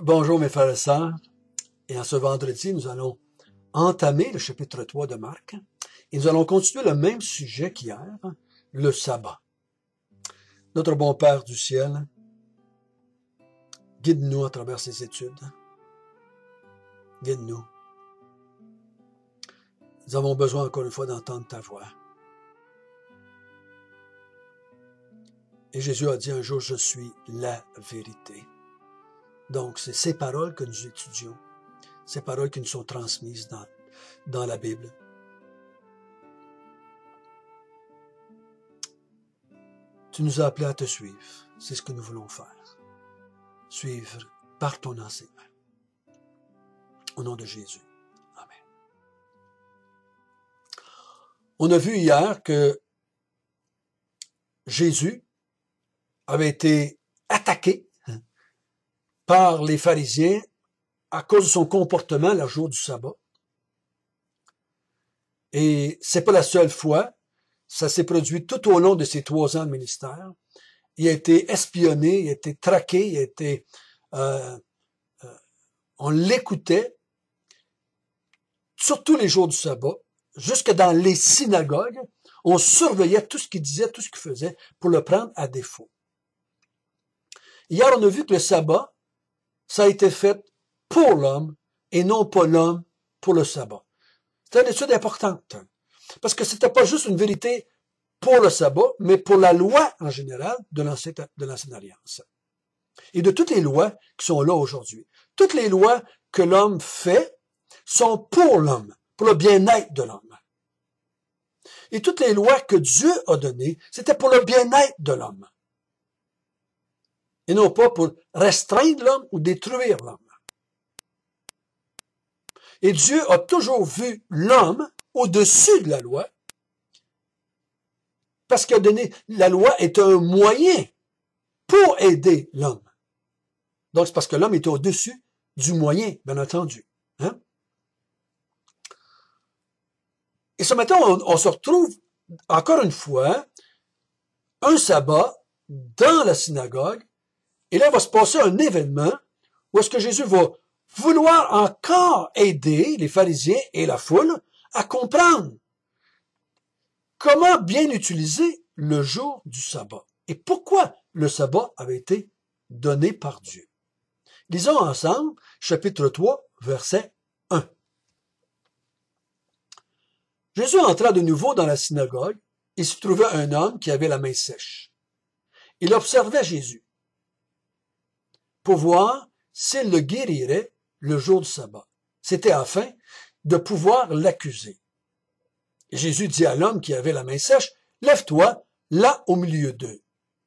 Bonjour mes frères et sœurs, et en ce vendredi, nous allons entamer le chapitre 3 de Marc, et nous allons continuer le même sujet qu'hier, le sabbat. Notre bon Père du ciel, guide-nous à travers ces études, guide-nous. Nous avons besoin encore une fois d'entendre ta voix. Et Jésus a dit un jour, je suis la vérité. Donc, c'est ces paroles que nous étudions, ces paroles qui nous sont transmises dans la Bible. Tu nous as appelés à te suivre. C'est ce que nous voulons faire. Suivre par ton enseignement. Au nom de Jésus. Amen. On a vu hier que Jésus avait été attaqué par les pharisiens à cause de son comportement le jour du sabbat. Et c'est pas la seule fois. Ça s'est produit tout au long de ses 3 ans de ministère. Il a été espionné, il a été traqué, il a été, on l'écoutait, surtout les jours du sabbat, jusque dans les synagogues, on surveillait tout ce qu'il disait, tout ce qu'il faisait, pour le prendre à défaut. Hier, on a vu que le sabbat, ça a été fait pour l'homme et non pas l'homme pour le sabbat. C'est une étude importante, parce que c'était pas juste une vérité pour le sabbat, mais pour la loi en général de l'Ancienne Alliance. Et de toutes les lois qui sont là aujourd'hui. Toutes les lois que l'homme fait sont pour l'homme, pour le bien-être de l'homme. Et toutes les lois que Dieu a données, c'était pour le bien-être de l'homme. Et non pas pour restreindre l'homme ou détruire l'homme. Et Dieu a toujours vu l'homme au-dessus de la loi, parce qu'il a donné, la loi est un moyen pour aider l'homme. Donc c'est parce que l'homme est au-dessus du moyen, bien entendu. Hein? Et ce matin, on se retrouve encore une fois, un sabbat dans la synagogue, et là, il va se passer un événement où est-ce que Jésus va vouloir encore aider les pharisiens et la foule à comprendre comment bien utiliser le jour du sabbat et pourquoi le sabbat avait été donné par Dieu. Lisons ensemble chapitre 3, verset 1. Jésus entra de nouveau dans la synagogue et s'y trouvait un homme qui avait la main sèche. Il observait Jésus pour voir s'il le guérirait le jour du sabbat. C'était afin de pouvoir l'accuser. Et Jésus dit à l'homme qui avait la main sèche, « Lève-toi, là au milieu d'eux. »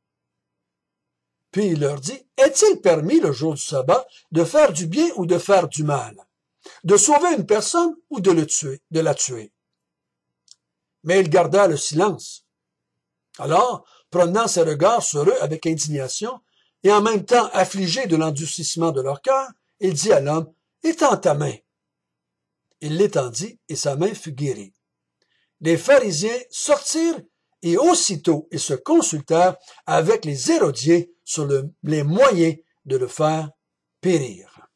Puis il leur dit, « Est-il permis le jour du sabbat de faire du bien ou de faire du mal? De sauver une personne ou de la tuer? » Mais il garda le silence. Alors, promenant ses regards sur eux avec indignation, et en même temps affligé de l'endurcissement de leur cœur, il dit à l'homme, « Étends ta main. » Il l'étendit, et sa main fut guérie. Les pharisiens sortirent, et aussitôt ils se consultèrent avec les Hérodiens sur les moyens de le faire périr.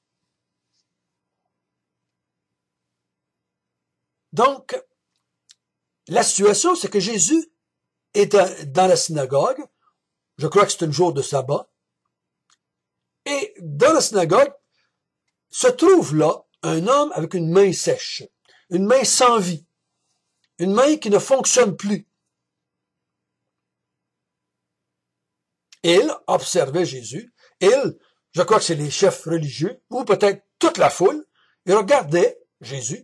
Donc, la situation, c'est que Jésus est dans la synagogue, je crois que c'est un jour de sabbat, et dans la synagogue se trouve là un homme avec une main sèche, une main sans vie, une main qui ne fonctionne plus. Il observait Jésus, je crois que c'est les chefs religieux, ou peut-être toute la foule, ils regardaient Jésus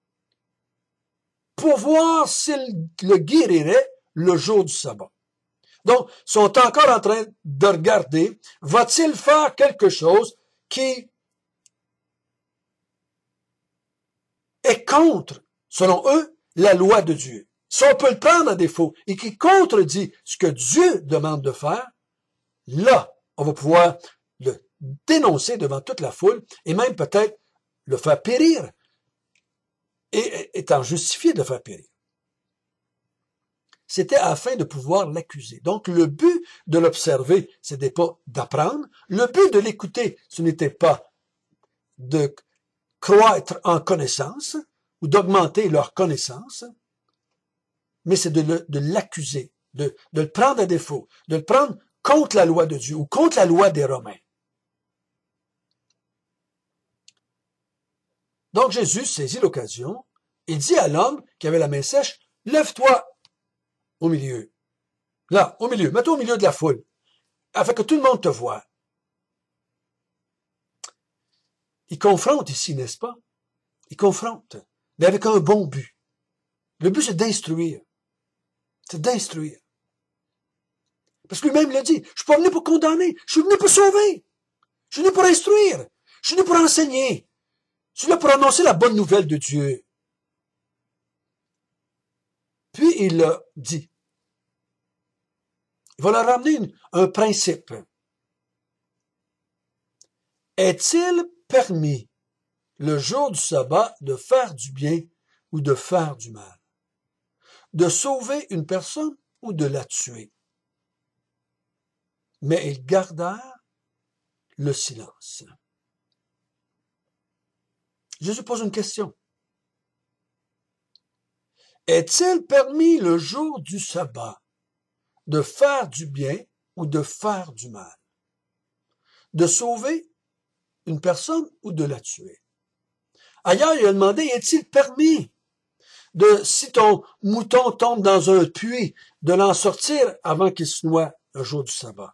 pour voir s'il le guérirait le jour du sabbat. Donc, ils sont encore en train de regarder, va-t-il faire quelque chose qui est contre, selon eux, la loi de Dieu. Si on peut le prendre à défaut et qui contredit ce que Dieu demande de faire, là, on va pouvoir le dénoncer devant toute la foule et même peut-être le faire périr et étant justifié de le faire périr. C'était afin de pouvoir l'accuser. Donc, le but de l'observer, ce n'était pas d'apprendre. Le but de l'écouter, ce n'était pas de croître en connaissance ou d'augmenter leur connaissance, mais c'est de l'accuser, de le prendre à défaut, de le prendre contre la loi de Dieu ou contre la loi des Romains. Donc Jésus saisit l'occasion et dit à l'homme qui avait la main sèche, « Lève-toi au milieu. » Là, au milieu, mets-toi au milieu de la foule, afin que tout le monde te voie. Il confronte ici, n'est-ce pas? Il confronte, mais avec un bon but. Le but, c'est d'instruire. C'est d'instruire. Parce que lui-même l'a dit, je suis pas venu pour condamner, je suis venu pour sauver. Je suis venu pour instruire. Je suis venu pour enseigner. Je suis là pour annoncer la bonne nouvelle de Dieu. Puis il a dit. Il va leur ramener un principe. Est-il permis le jour du sabbat de faire du bien ou de faire du mal? De sauver une personne ou de la tuer? Mais ils gardèrent le silence. Jésus pose une question. Est-il permis le jour du sabbat de faire du bien ou de faire du mal? De sauver une personne ou de la tuer? Ailleurs, il a demandé, est-il permis de, si ton mouton tombe dans un puits, de l'en sortir avant qu'il se noie le jour du sabbat?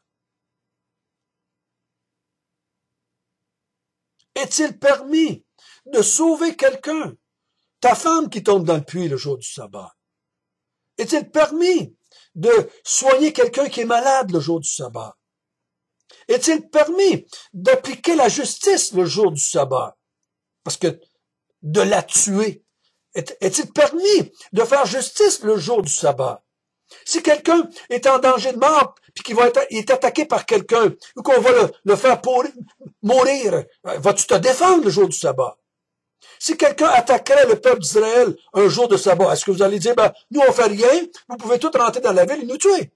Est-il permis de sauver quelqu'un, ta femme qui tombe dans le puits le jour du sabbat? Est-il permis de soigner quelqu'un qui est malade le jour du sabbat? Est-il permis d'appliquer la justice le jour du sabbat? Parce que de la tuer. Est-il permis de faire justice le jour du sabbat? Si quelqu'un est en danger de mort, puis qu'il est attaqué par quelqu'un, ou qu'on va le faire mourir, vas-tu te défendre le jour du sabbat? Si quelqu'un attaquerait le peuple d'Israël un jour de sabbat, est-ce que vous allez dire, nous on fait rien, vous pouvez tous rentrer dans la ville et nous tuer?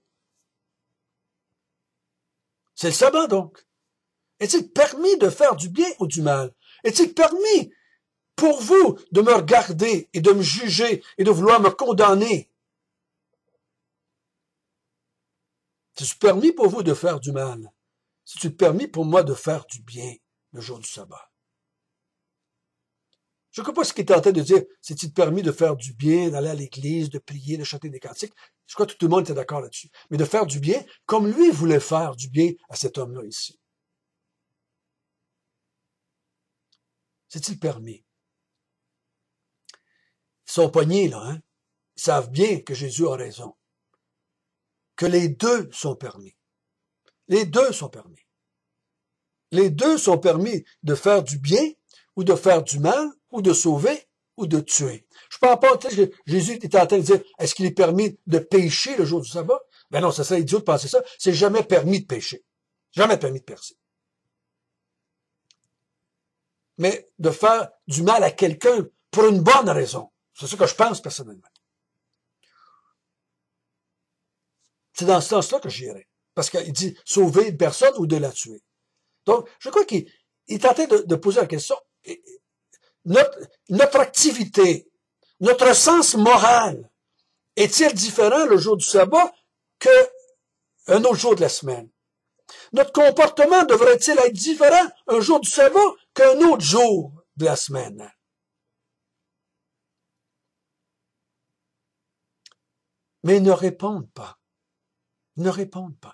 C'est le sabbat donc. Est-il permis de faire du bien ou du mal? Est-il permis pour vous de me regarder et de me juger et de vouloir me condamner? C'est-tu permis pour vous de faire du mal? C'est-tu permis pour moi de faire du bien le jour du sabbat? Je ne crois pas ce qu'il est en train de dire, c'est-il permis de faire du bien, d'aller à l'église, de prier, de chanter des cantiques? Je crois que tout le monde était d'accord là-dessus. Mais de faire du bien, comme lui voulait faire du bien à cet homme-là ici. C'est-il permis? Ils sont pognés, là, hein? Ils savent bien que Jésus a raison. Que les deux sont permis. Les deux sont permis. Les deux sont permis de faire du bien ou de faire du mal ou de sauver ou de tuer. Je ne parle pas, que Jésus est en train de dire, est-ce qu'il est permis de pécher le jour du sabbat? Ben non, ça serait idiot de penser ça. C'est jamais permis de pécher. Jamais permis de pécher. Mais de faire du mal à quelqu'un pour une bonne raison. C'est ce que je pense personnellement. C'est dans ce sens-là que j'irai. Parce qu'il dit sauver une personne ou de la tuer. Donc, je crois qu'il est en train de poser la question. Notre activité, notre sens moral, est-il différent le jour du sabbat qu'un autre jour de la semaine? Notre comportement devrait-il être différent un jour du sabbat qu'un autre jour de la semaine? Mais ils ne répondent pas. Ils ne répondent pas.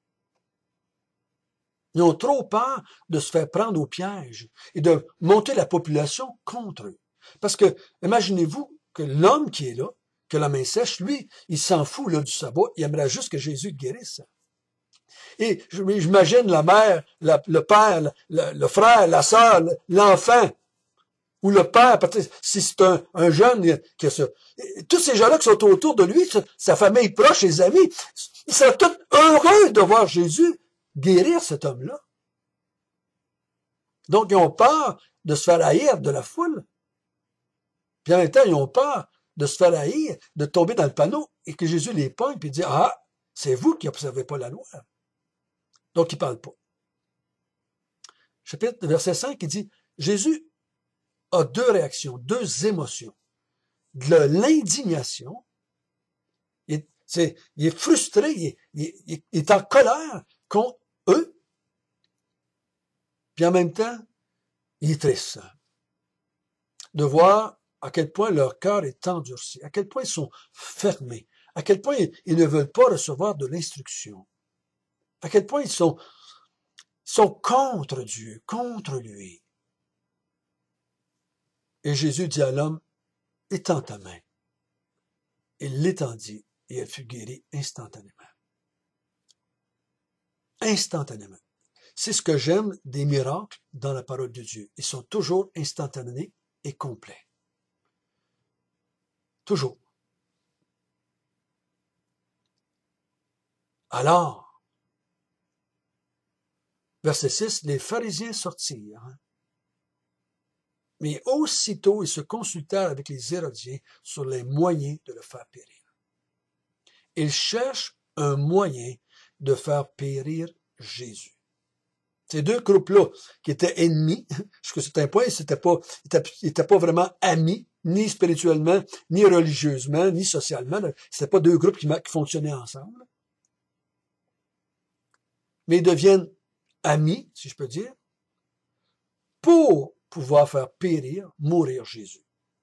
Ils ont trop peur de se faire prendre au piège et de monter la population contre eux. Parce que, imaginez-vous que l'homme qui est là, que la main sèche, lui, il s'en fout là, du sabbat, il aimerait juste que Jésus le guérisse. Et j'imagine la mère, le père, le frère, la sœur, l'enfant, ou le père, si c'est un jeune qui a ça. Tous ces gens-là qui sont autour de lui, sa famille proche, ses amis, ils seraient tous heureux de voir Jésus guérir cet homme-là. Donc, ils ont peur de se faire haïr de la foule. Puis en même temps, ils ont peur de se faire haïr, de tomber dans le panneau, et que Jésus les pogne, puis dit, ah, c'est vous qui n'observez pas la loi. Donc, ils ne parlent pas. Chapitre, verset 5, il dit, Jésus a deux réactions, deux émotions. De l'indignation, il est frustré, il est en colère contre eux, puis en même temps, il est triste de voir à quel point leur cœur est endurci, à quel point ils sont fermés, à quel point ils ne veulent pas recevoir de l'instruction, à quel point ils sont contre Dieu, contre lui. Et Jésus dit à l'homme, étends ta main. Il l'étendit et elle fut guérie instantanément. Instantanément. C'est ce que j'aime des miracles dans la parole de Dieu. Ils sont toujours instantanés et complets. Toujours. Alors, verset 6, les pharisiens sortirent. Mais aussitôt, ils se consultèrent avec les Hérodiens sur les moyens de le faire périr. Ils cherchent un moyen de faire périr Jésus. Ces deux groupes-là, qui étaient ennemis, jusqu'à un certain point, ils n'étaient pas vraiment amis, ni spirituellement, ni religieusement, ni socialement. C'était pas deux groupes qui fonctionnaient ensemble. Mais ils deviennent amis, si je peux dire, pour pouvoir faire périr, mourir Jésus.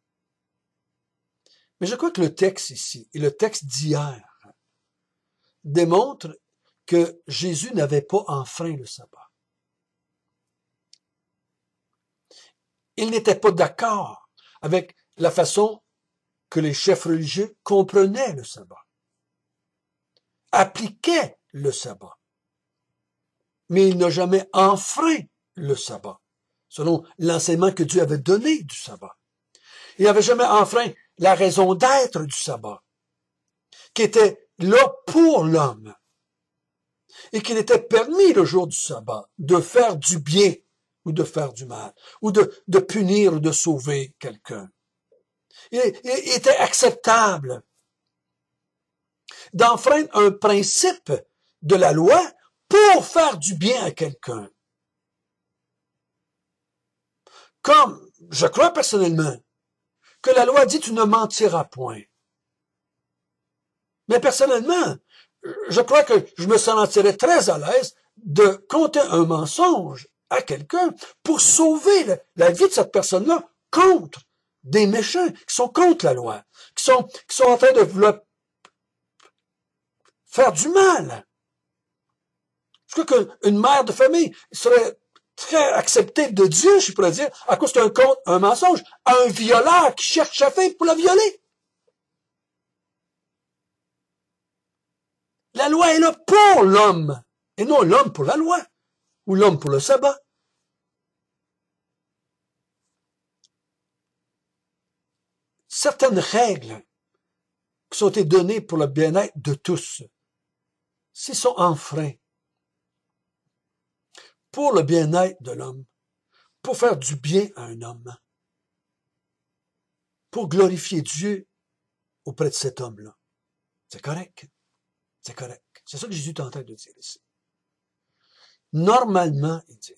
Mais je crois que le texte ici, et le texte d'hier, démontre que Jésus n'avait pas enfreint le sabbat. Il n'était pas d'accord avec la façon que les chefs religieux comprenaient le sabbat, appliquaient le sabbat. Mais il n'a jamais enfreint le sabbat, selon l'enseignement que Dieu avait donné du sabbat. Il n'avait jamais enfreint la raison d'être du sabbat, qui était là pour l'homme, et qu'il était permis le jour du sabbat de faire du bien ou de faire du mal, ou de punir ou de sauver quelqu'un. Il était acceptable d'enfreindre un principe de la loi pour faire du bien à quelqu'un. Comme, je crois personnellement, que la loi dit tu ne mentiras point. Mais personnellement, je crois que je me sentirais très à l'aise de conter un mensonge à quelqu'un pour sauver la vie de cette personne-là contre des méchants qui sont contre la loi, qui sont en train de faire du mal. Je crois qu'une mère de famille serait très acceptée de Dieu, je pourrais dire, à cause d'un mensonge, à un violeur qui cherche sa fille pour la violer. La loi est là pour l'homme, et non l'homme pour la loi, ou l'homme pour le sabbat. Certaines règles qui sont été données pour le bien-être de tous, s'ils sont enfreints pour le bien-être de l'homme, pour faire du bien à un homme, pour glorifier Dieu auprès de cet homme-là, c'est correct. C'est correct. C'est ça que Jésus est en train de dire ici. Normalement, il dit,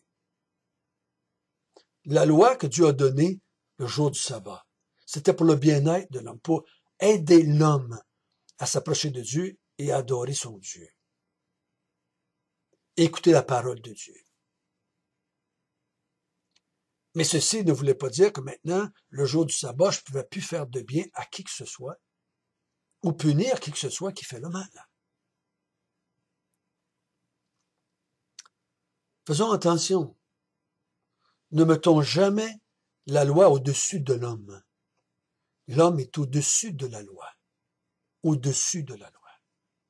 la loi que Dieu a donnée le jour du sabbat, c'était pour le bien-être de l'homme, pour aider l'homme à s'approcher de Dieu et à adorer son Dieu. Écouter la parole de Dieu. Mais ceci ne voulait pas dire que maintenant, le jour du sabbat, je ne pouvais plus faire de bien à qui que ce soit, ou punir qui que ce soit qui fait le mal. Faisons attention. Ne mettons jamais la loi au-dessus de l'homme. L'homme est au-dessus de la loi. Au-dessus de la loi.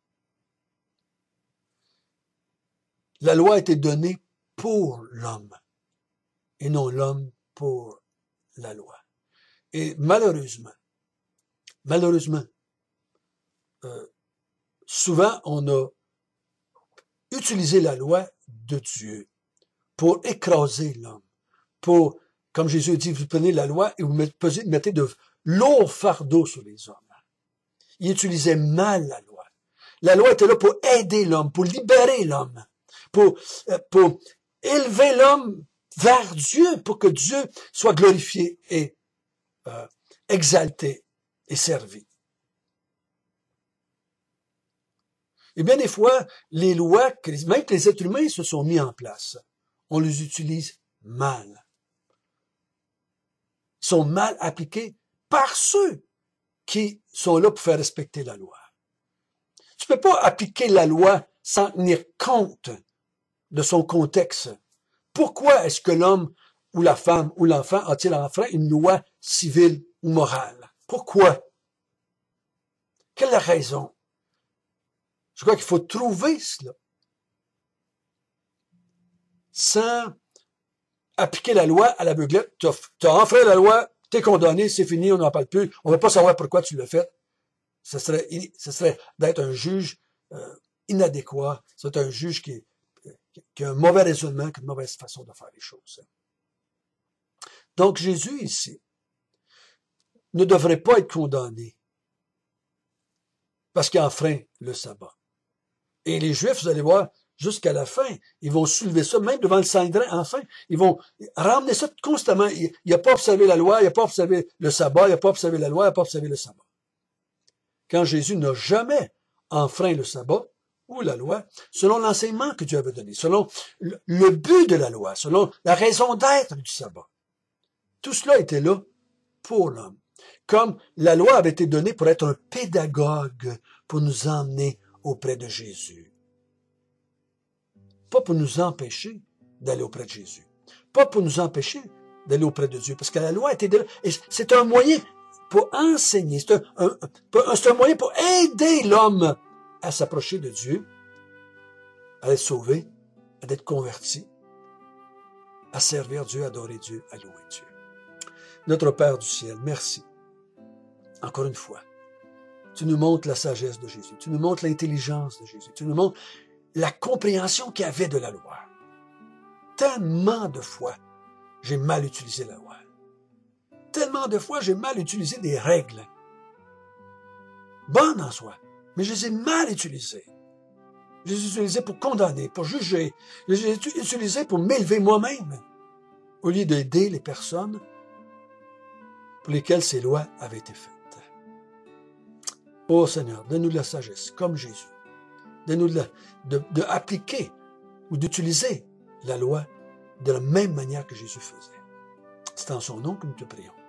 La loi a été donnée pour l'homme et non l'homme pour la loi. Et malheureusement, souvent on a utilisé la loi de Dieu pour écraser l'homme, pour, comme Jésus dit, vous prenez la loi et vous mettez de lourds fardeaux sur les hommes. Il utilisait mal la loi. La loi était là pour aider l'homme, pour libérer l'homme, pour élever l'homme vers Dieu pour que Dieu soit glorifié et exalté et servi. Et bien des fois, les lois, même que les êtres humains se sont mis en place, on les utilise mal. Ils sont mal appliqués par ceux qui sont là pour faire respecter la loi. Tu peux pas appliquer la loi sans tenir compte de son contexte. Pourquoi est-ce que l'homme ou la femme ou l'enfant a-t-il enfreint une loi civile ou morale? Pourquoi? Quelle est la raison? Je crois qu'il faut trouver cela. Sans appliquer la loi à l'aveuglette. Tu as enfreint la loi, tu es condamné, c'est fini, on n'en parle plus. On ne va pas savoir pourquoi tu l'as fait. Ce serait d'être un juge inadéquat. C'est un juge qui a un mauvais raisonnement, qui a une mauvaise façon de faire les choses. Donc Jésus, ici, ne devrait pas être condamné parce qu'il enfreint le sabbat. Et les Juifs, vous allez voir, jusqu'à la fin, ils vont soulever ça, même devant le Sanhédrin, enfin, ils vont ramener ça constamment. Il n'a pas observé la loi, il n'a pas observé le sabbat, il n'a pas observé la loi, il n'a pas observé le sabbat. Quand Jésus n'a jamais enfreint le sabbat ou la loi, selon l'enseignement que Dieu avait donné, selon le but de la loi, selon la raison d'être du sabbat. Tout cela était là pour l'homme. Comme la loi avait été donnée pour être un pédagogue, pour nous emmener auprès de Jésus. Pas pour nous empêcher d'aller auprès de Jésus. Pas pour nous empêcher d'aller auprès de Dieu. Parce que la loi était de là. Et c'est un moyen pour enseigner. C'est un moyen pour aider l'homme à s'approcher de Dieu, à être sauvé, à être converti, à servir Dieu, à adorer Dieu, à louer Dieu. Notre Père du ciel, merci. Encore une fois, tu nous montres la sagesse de Jésus. Tu nous montres l'intelligence de Jésus. Tu nous montres la compréhension qu'il y avait de la loi. Tellement de fois, j'ai mal utilisé la loi. Tellement de fois, j'ai mal utilisé des règles. Bonnes en soi, mais je les ai mal utilisées. Je les ai utilisées pour condamner, pour juger. Je les ai utilisées pour m'élever moi-même, au lieu d'aider les personnes pour lesquelles ces lois avaient été faites. Oh Seigneur, donne-nous de la sagesse, comme Jésus. Donne-nous de appliquer ou d'utiliser la loi de la même manière que Jésus faisait. C'est en son nom que nous te prions.